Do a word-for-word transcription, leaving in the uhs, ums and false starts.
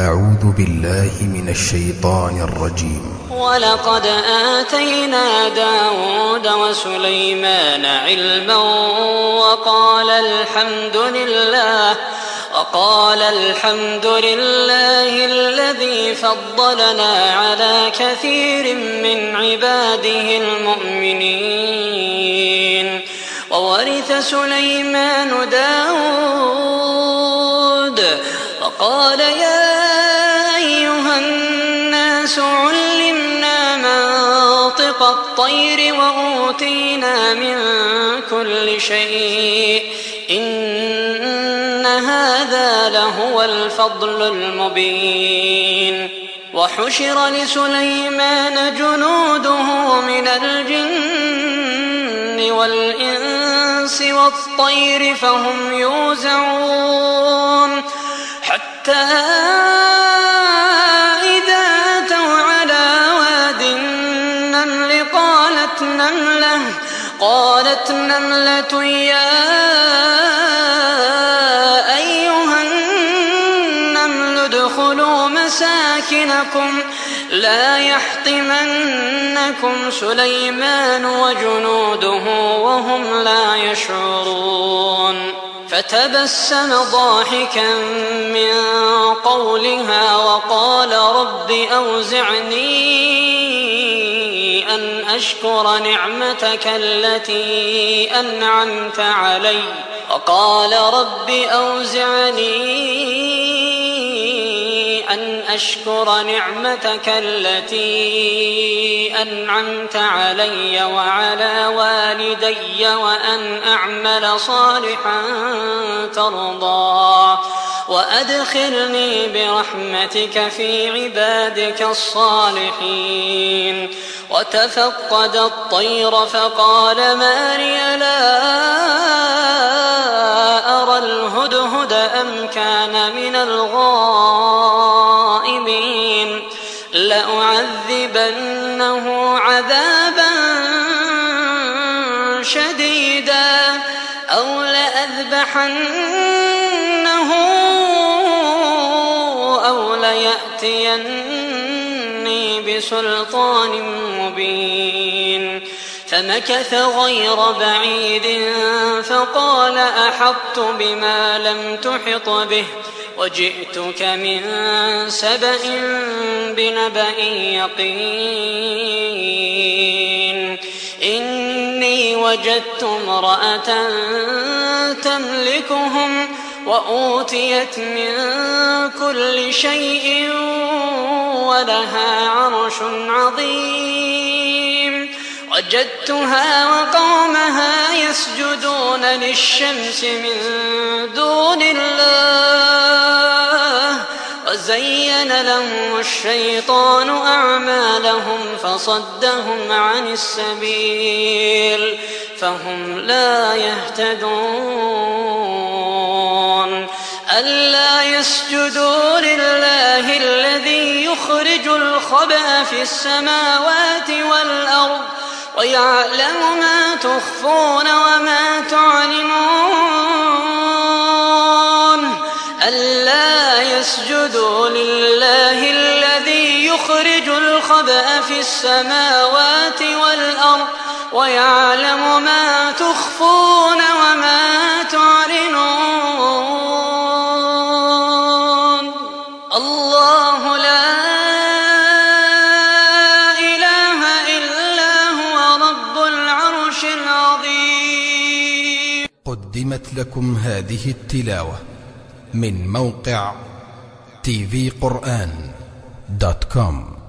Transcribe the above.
أعوذ بالله من الشيطان الرجيم. ولقد آتينا داود وسليمان علما وقال الحمد لله وقال الحمد لله الذي فضلنا على كثير من عباده المؤمنين. وورث سليمان داود وقال يا أيها الناس علمنا منطق الطير وأوتينا من كل شيء إن هذا لهو الفضل المبين. وحشر لسليمان جنوده من الجن والإنس والطير فهم يوزعون حتى إذا أتوا على واد النمل قالت نملة قالت نملة يا أيها النمل ادخلوا مساكنكم لا يحطمنكم سليمان وجنوده وهم لا يشعرون. فتبسم ضاحكا من قولها وقال رب أوزعني أن أشكر نعمتك التي أنعمت علي وقال رب أوزعني أن أشكر نعمتك التي أنعمت علي وعلى والدي وأن أعمل صالحا ترضاه وأدخلني برحمتك في عبادك الصالحين. وتفقد الطير فقال ما لي لا أرى الهدهد أم كان من الغائبين لأعذبنه عذابا شديدا أو لأذبحنه أو ليأتيني بسلطان مبين. فمكث غير بعيد فقال أحطت بما لم تحط به وجئتك من سبأ بنبأ يقين. إني وجدت امرأة تملكهم وأوتيت من كل شيء ولها عرش عظيم. وجدتها وقومها يسجدون للشمس من دون الله وزين لهم الشيطان أعمالهم فصدهم عن السبيل فهم لا يهتدون. ألا يسجدوا لله الذي يخرج الخبأ في السماوات والأرض ويعلم ما تخفون وما تعلنون. ألا يسجدوا لله الذي يخرج الخبأ في السماوات والأرض ويعلم ما تخفون وما تعلنون. الله لا إله إلا هو رب العرش العظيم. قدمت لكم هذه التلاوة من موقع تي في قرآن دوت كوم.